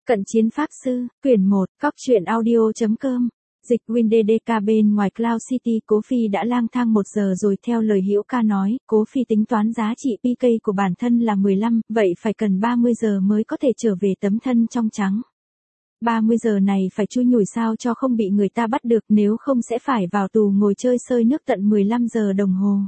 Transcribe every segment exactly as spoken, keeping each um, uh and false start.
Cận chiến pháp sư, quyển một, cóc truyện audio.com. Dịch WinDDK bên ngoài Cloud City. Cố Phi đã lang thang một giờ rồi. Theo lời Hữu Ca nói, Cố Phi tính toán giá trị pê ca của bản thân là mười lăm, vậy phải cần ba mươi giờ mới có thể trở về tấm thân trong trắng. ba mươi giờ này phải chui nhủi sao cho không bị người ta bắt được, nếu không sẽ phải vào tù ngồi chơi sơi nước tận mười lăm giờ đồng hồ.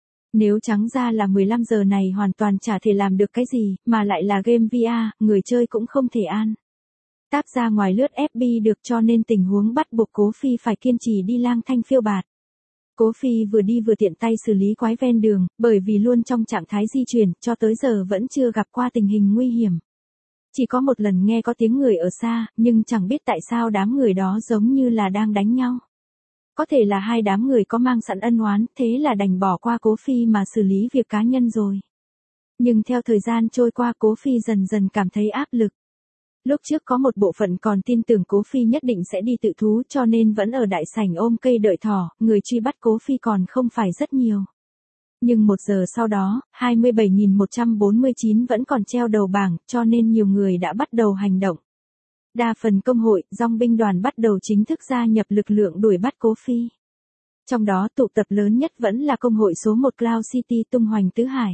Nếu trắng ra là mười lăm giờ này hoàn toàn chả thể làm được cái gì, mà lại là game vê rờ, người chơi cũng không thể an táp ra ngoài lướt ép bê được, cho nên tình huống bắt buộc Cố Phi phải kiên trì đi lang thanh phiêu bạt. Cố Phi vừa đi vừa tiện tay xử lý quái ven đường, bởi vì luôn trong trạng thái di chuyển, cho tới giờ vẫn chưa gặp qua tình hình nguy hiểm. Chỉ có một lần nghe có tiếng người ở xa, nhưng chẳng biết tại sao đám người đó giống như là đang đánh nhau. Có thể là hai đám người có mang sẵn ân oán, thế là đành bỏ qua Cố Phi mà xử lý việc cá nhân rồi. Nhưng theo thời gian trôi qua, Cố Phi dần dần cảm thấy áp lực. Lúc trước có một bộ phận còn tin tưởng Cố Phi nhất định sẽ đi tự thú, cho nên vẫn ở đại sảnh ôm cây đợi thỏ, người truy bắt Cố Phi còn không phải rất nhiều. Nhưng một giờ sau đó, hai mươi bảy nghìn một trăm bốn mươi chín vẫn còn treo đầu bảng, cho nên nhiều người đã bắt đầu hành động. Đa phần công hội, dòng binh đoàn bắt đầu chính thức gia nhập lực lượng đuổi bắt Cố Phi. Trong đó tụ tập lớn nhất vẫn là công hội số một Cloud City tung hoành tứ hải.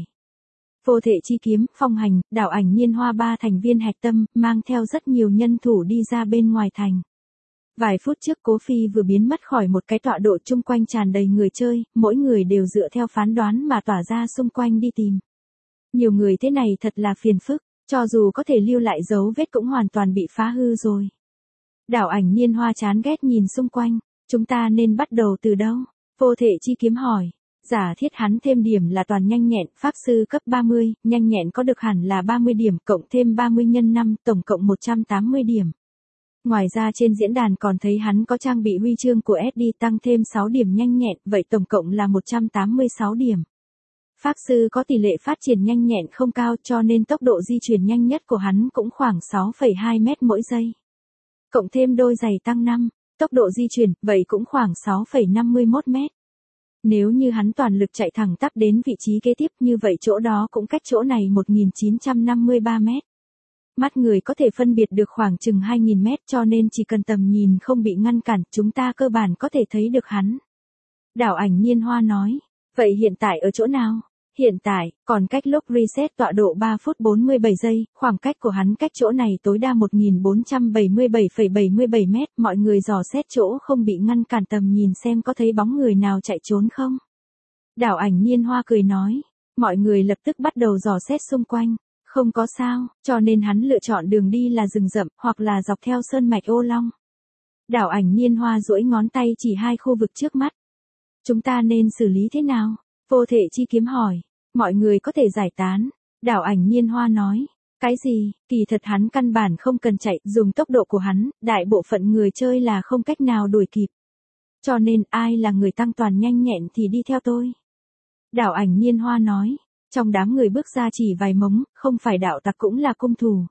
Vô Thể Chi Kiếm, Phong Hành, Đảo Ảnh Niên Hoa ba thành viên hạch tâm, mang theo rất nhiều nhân thủ đi ra bên ngoài thành. Vài phút trước Cố Phi vừa biến mất khỏi một cái tọa độ, chung quanh tràn đầy người chơi, mỗi người đều dựa theo phán đoán mà tỏa ra xung quanh đi tìm. Nhiều người thế này thật là phiền phức, cho dù có thể lưu lại dấu vết cũng hoàn toàn bị phá hư rồi. Đảo Ảnh Niên Hoa chán ghét nhìn xung quanh, chúng ta nên bắt đầu từ đâu? Vô Thể Chi Kiếm hỏi. Giả thiết hắn thêm điểm là toàn nhanh nhẹn, pháp sư cấp ba mươi, nhanh nhẹn có được hẳn là ba mươi điểm, cộng thêm ba mươi nhân năm, tổng cộng một trăm tám mươi điểm. Ngoài ra trên diễn đàn còn thấy hắn có trang bị huy chương của ét đê tăng thêm sáu điểm nhanh nhẹn, vậy tổng cộng là một trăm tám mươi sáu điểm. Pháp sư có tỷ lệ phát triển nhanh nhẹn không cao, cho nên tốc độ di chuyển nhanh nhất của hắn cũng khoảng sáu phẩy hai mét mỗi giây. Cộng thêm đôi giày tăng năm, tốc độ di chuyển, vậy cũng khoảng sáu phẩy năm mươi mốt mét. Nếu như hắn toàn lực chạy thẳng tắp đến vị trí kế tiếp, như vậy chỗ đó cũng cách chỗ này một nghìn chín trăm năm mươi ba mét. Mắt người có thể phân biệt được khoảng chừng hai nghìn mét, cho nên chỉ cần tầm nhìn không bị ngăn cản, chúng ta cơ bản có thể thấy được hắn. Đảo Ảnh Niên Hoa nói, vậy hiện tại ở chỗ nào? Hiện tại, còn cách lúc reset tọa độ ba phút bốn mươi bảy giây, khoảng cách của hắn cách chỗ này tối đa một nghìn bốn trăm bảy mươi bảy phẩy bảy mươi bảy mét, mọi người dò xét chỗ không bị ngăn cản tầm nhìn xem có thấy bóng người nào chạy trốn không. Đảo Ảnh Niên Hoa cười nói, mọi người lập tức bắt đầu dò xét xung quanh, không có sao, cho nên hắn lựa chọn đường đi là rừng rậm, hoặc là dọc theo sơn mạch Ô Long. Đảo Ảnh Niên Hoa duỗi ngón tay chỉ hai khu vực trước mắt. Chúng ta nên xử lý thế nào? Vô Thể Chi Kiếm hỏi. Mọi người có thể giải tán. Đảo Ảnh Niên Hoa nói. Cái gì? Kỳ thật hắn căn bản không cần chạy, dùng tốc độ của hắn, đại bộ phận người chơi là không cách nào đuổi kịp. Cho nên ai là người tăng toàn nhanh nhẹn thì đi theo tôi. Đảo Ảnh Niên Hoa nói. Trong đám người bước ra chỉ vài mống, không phải đạo tặc cũng là cung thủ.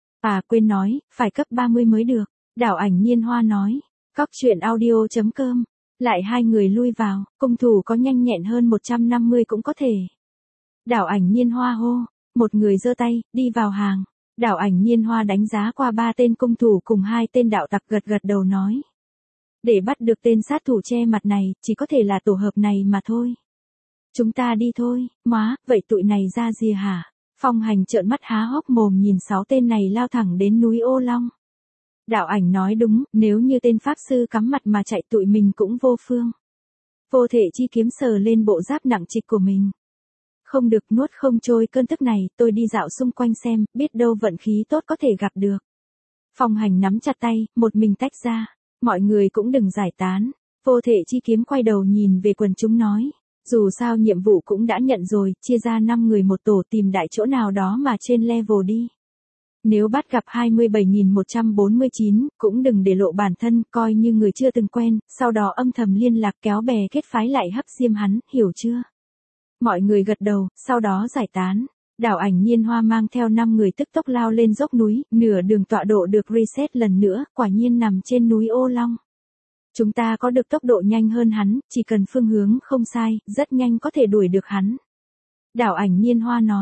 À quên nói, phải cấp ba mươi mới được. Đảo Ảnh Niên Hoa nói. Cóc truyện audio.com. Lại hai người lui vào, cung thủ có nhanh nhẹn hơn một trăm năm mươi cũng có thể. Đảo Ảnh Niên Hoa hô, một người giơ tay, đi vào hàng. Đảo Ảnh Niên Hoa đánh giá qua ba tên cung thủ cùng hai tên đạo tặc, gật gật đầu nói. Để bắt được tên sát thủ che mặt này, chỉ có thể là tổ hợp này mà thôi. Chúng ta đi thôi, móa, vậy tụi này ra gì hả? Phong Hành trợn mắt há hốc mồm nhìn sáu tên này lao thẳng đến núi Ô Long. Đảo Ảnh nói đúng, nếu như tên pháp sư cắm mặt mà chạy tụi mình cũng vô phương. Vô Thể Chi Kiếm sờ lên bộ giáp nặng trịch của mình. Không được, nuốt không trôi cơn tức này, tôi đi dạo xung quanh xem, biết đâu vận khí tốt có thể gặp được. Phong Hành nắm chặt tay, một mình tách ra. Mọi người cũng đừng giải tán. Vô Thể Chi Kiếm quay đầu nhìn về quần chúng nói. Dù sao nhiệm vụ cũng đã nhận rồi, chia ra năm người một tổ tìm đại chỗ nào đó mà trên level đi. Nếu bắt gặp hai mươi bảy nghìn một trăm bốn mươi chín, cũng đừng để lộ bản thân, coi như người chưa từng quen, sau đó âm thầm liên lạc kéo bè kết phái lại hấp diêm hắn, hiểu chưa? Mọi người gật đầu, sau đó giải tán. Đảo Ảnh Niên Hoa mang theo năm người tức tốc lao lên dốc núi, nửa đường tọa độ được reset lần nữa, quả nhiên nằm trên núi Ô Long. Chúng ta có được tốc độ nhanh hơn hắn, chỉ cần phương hướng không sai, rất nhanh có thể đuổi được hắn. Đảo Ảnh Niên Hoa nói.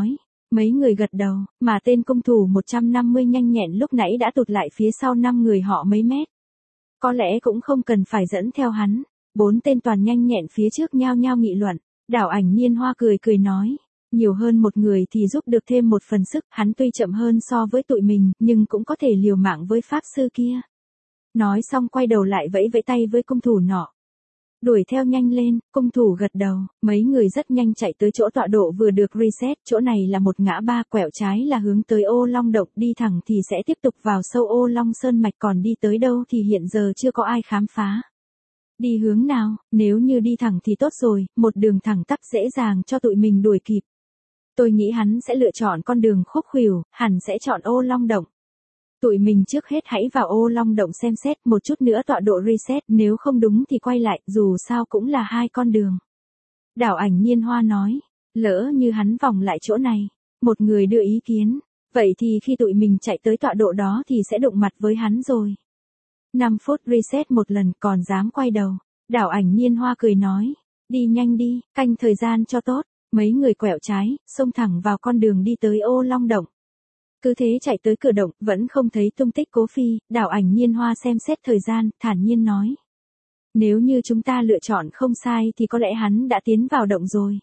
Mấy người gật đầu, mà tên cung thủ một trăm năm mươi nhanh nhẹn lúc nãy đã tụt lại phía sau năm người họ mấy mét. Có lẽ cũng không cần phải dẫn theo hắn. Bốn tên toàn nhanh nhẹn phía trước nhao nhao nghị luận. Đảo Ảnh Niên Hoa cười cười nói. Nhiều hơn một người thì giúp được thêm một phần sức, hắn tuy chậm hơn so với tụi mình, nhưng cũng có thể liều mạng với pháp sư kia. Nói xong quay đầu lại vẫy vẫy tay với cung thủ nọ. Đuổi theo nhanh lên, cung thủ gật đầu, mấy người rất nhanh chạy tới chỗ tọa độ vừa được reset, chỗ này là một ngã ba, quẹo trái là hướng tới Ô Long Động, đi thẳng thì sẽ tiếp tục vào sâu Ô Long Sơn Mạch, còn đi tới đâu thì hiện giờ chưa có ai khám phá. Đi hướng nào, nếu như đi thẳng thì tốt rồi, một đường thẳng tắp dễ dàng cho tụi mình đuổi kịp. Tôi nghĩ hắn sẽ lựa chọn con đường khúc khuỷu, hẳn sẽ chọn Ô Long Động. Tụi mình trước hết hãy vào Ô Long Động xem xét một chút nữa tọa độ reset, nếu không đúng thì quay lại, dù sao cũng là hai con đường. Đảo Ảnh Niên Hoa nói, lỡ như hắn vòng lại chỗ này. Một người đưa ý kiến, vậy thì khi tụi mình chạy tới tọa độ đó thì sẽ đụng mặt với hắn rồi. năm phút reset một lần, còn dám quay đầu. Đảo Ảnh Niên Hoa cười nói, đi nhanh đi, canh thời gian cho tốt. Mấy người quẹo trái, xông thẳng vào con đường đi tới Ô Long Động. Cứ thế chạy tới cửa động, vẫn không thấy tung tích Cố Phi. Đảo Ảnh Niên Hoa xem xét thời gian, thản nhiên nói. Nếu như chúng ta lựa chọn không sai thì có lẽ hắn đã tiến vào động rồi.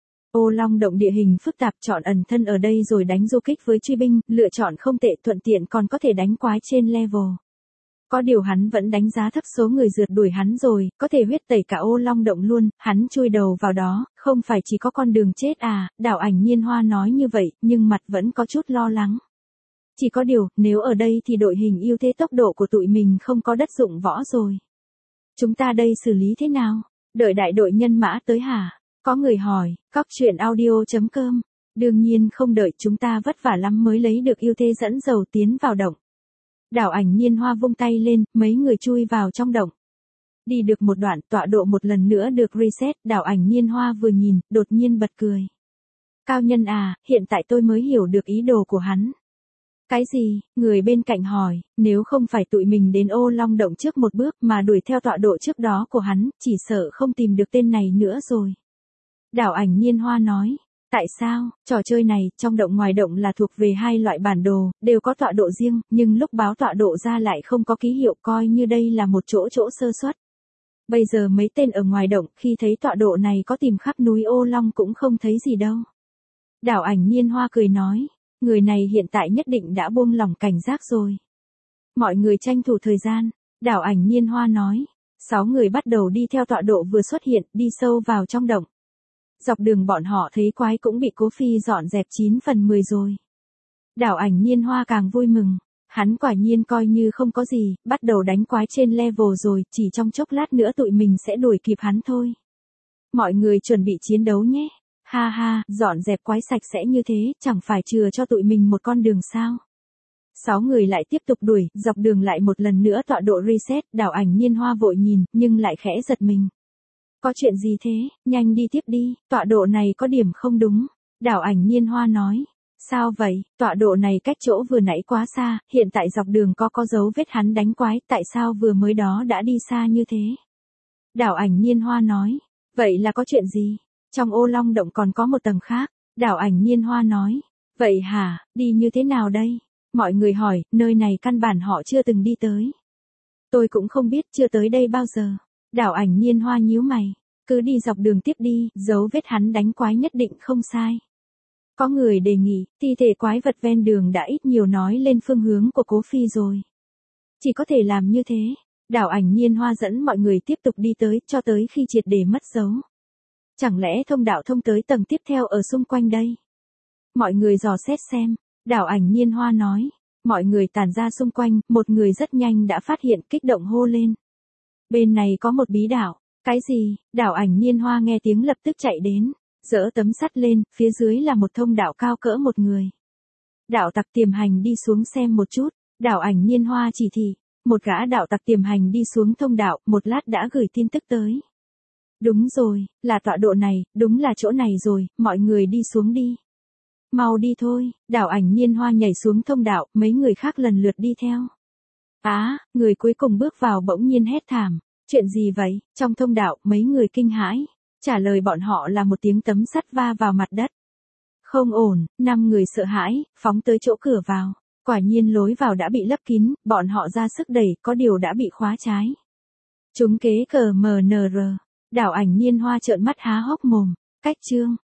Ô Long Động địa hình phức tạp, chọn ẩn thân ở đây rồi đánh du kích với truy binh, lựa chọn không tệ, thuận tiện còn có thể đánh quái trên level. Có điều hắn vẫn đánh giá thấp số người rượt đuổi hắn rồi, có thể huyết tẩy cả Ô Long Động luôn, hắn chui đầu vào đó, không phải chỉ có con đường chết à. Đảo Ảnh Niên Hoa nói như vậy, nhưng mặt vẫn có chút lo lắng. Chỉ có điều, nếu ở đây thì đội hình ưu thế tốc độ của tụi mình không có đất dụng võ rồi. Chúng ta đây xử lý thế nào? Đợi đại đội nhân mã tới hả? Có người hỏi, cóc truyện audio chấm com. Đương nhiên không đợi, chúng ta vất vả lắm mới lấy được ưu thế dẫn dầu tiến vào động. Đảo Ảnh Niên Hoa vung tay lên, mấy người chui vào trong động. Đi được một đoạn, tọa độ một lần nữa được reset, Đảo Ảnh Niên Hoa vừa nhìn, đột nhiên bật cười. Cao nhân à, hiện tại tôi mới hiểu được ý đồ của hắn. Cái gì? Người bên cạnh hỏi, nếu không phải tụi mình đến Ô Long Động trước một bước mà đuổi theo tọa độ trước đó của hắn, chỉ sợ không tìm được tên này nữa rồi. Đảo Ảnh Niên Hoa nói. Tại sao? Trò chơi này, trong động ngoài động là thuộc về hai loại bản đồ, đều có tọa độ riêng, nhưng lúc báo tọa độ ra lại không có ký hiệu, coi như đây là một chỗ chỗ sơ suất. Bây giờ mấy tên ở ngoài động, khi thấy tọa độ này có tìm khắp núi Ô Long cũng không thấy gì đâu. Đảo Ảnh Niên Hoa cười nói, người này hiện tại nhất định đã buông lỏng cảnh giác rồi. Mọi người tranh thủ thời gian, Đảo Ảnh Niên Hoa nói. Sáu người bắt đầu đi theo tọa độ vừa xuất hiện, đi sâu vào trong động. Dọc đường bọn họ thấy quái cũng bị Cố Phi dọn dẹp chín phần mười rồi. Đảo Ảnh Niên Hoa càng vui mừng. Hắn quả nhiên coi như không có gì, bắt đầu đánh quái trên level rồi, chỉ trong chốc lát nữa tụi mình sẽ đuổi kịp hắn thôi. Mọi người chuẩn bị chiến đấu nhé. Ha ha, dọn dẹp quái sạch sẽ như thế, chẳng phải chừa cho tụi mình một con đường sao. Sáu người lại tiếp tục đuổi, dọc đường lại một lần nữa tọa độ reset, Đảo Ảnh Niên Hoa vội nhìn, nhưng lại khẽ giật mình. Có chuyện gì thế, nhanh đi tiếp đi, tọa độ này có điểm không đúng. Đảo Ảnh Niên Hoa nói. Sao vậy, tọa độ này cách chỗ vừa nãy quá xa, hiện tại dọc đường có có dấu vết hắn đánh quái, tại sao vừa mới đó đã đi xa như thế? Đảo Ảnh Niên Hoa nói. Vậy là có chuyện gì? Trong Ô Long Động còn có một tầng khác. Đảo Ảnh Niên Hoa nói. Vậy hả, đi như thế nào đây? Mọi người hỏi, nơi này căn bản họ chưa từng đi tới. Tôi cũng không biết, chưa tới đây bao giờ. Đảo Ảnh Niên Hoa nhíu mày. Cứ đi dọc đường tiếp đi, dấu vết hắn đánh quái nhất định không sai. Có người đề nghị, thi thể quái vật ven đường đã ít nhiều nói lên phương hướng của Cố Phi rồi. Chỉ có thể làm như thế. Đảo Ảnh Niên Hoa dẫn mọi người tiếp tục đi tới, cho tới khi triệt để mất dấu. Chẳng lẽ thông đạo thông tới tầng tiếp theo ở xung quanh đây? Mọi người dò xét xem. Đảo Ảnh Niên Hoa nói. Mọi người tản ra xung quanh, một người rất nhanh đã phát hiện, kích động hô lên. Bên này có một bí đảo. Cái gì? Đảo Ảnh Niên Hoa nghe tiếng lập tức chạy đến. Dỡ tấm sắt lên, phía dưới là một thông đạo cao cỡ một người. Đạo tặc tiềm hành đi xuống xem một chút. Đảo Ảnh Niên Hoa chỉ thị. Một gã đạo tặc tiềm hành đi xuống thông đạo, một lát đã gửi tin tức tới. Đúng rồi, là tọa độ này, đúng là chỗ này rồi, mọi người đi xuống đi. Mau đi thôi, Đảo Ảnh Niên Hoa nhảy xuống thông đạo, mấy người khác lần lượt đi theo. Á, à, người cuối cùng bước vào bỗng nhiên hét thảm. Chuyện gì vậy? Trong thông đạo, mấy người kinh hãi. Trả lời bọn họ là một tiếng tấm sắt va vào mặt đất. Không ổn, năm người sợ hãi, phóng tới chỗ cửa vào. Quả nhiên lối vào đã bị lấp kín, bọn họ ra sức đẩy, có điều đã bị khóa trái. Chúng kế cờ em en rờ. Đảo Ảnh Niên Hoa trợn mắt há hốc mồm. Cách chương.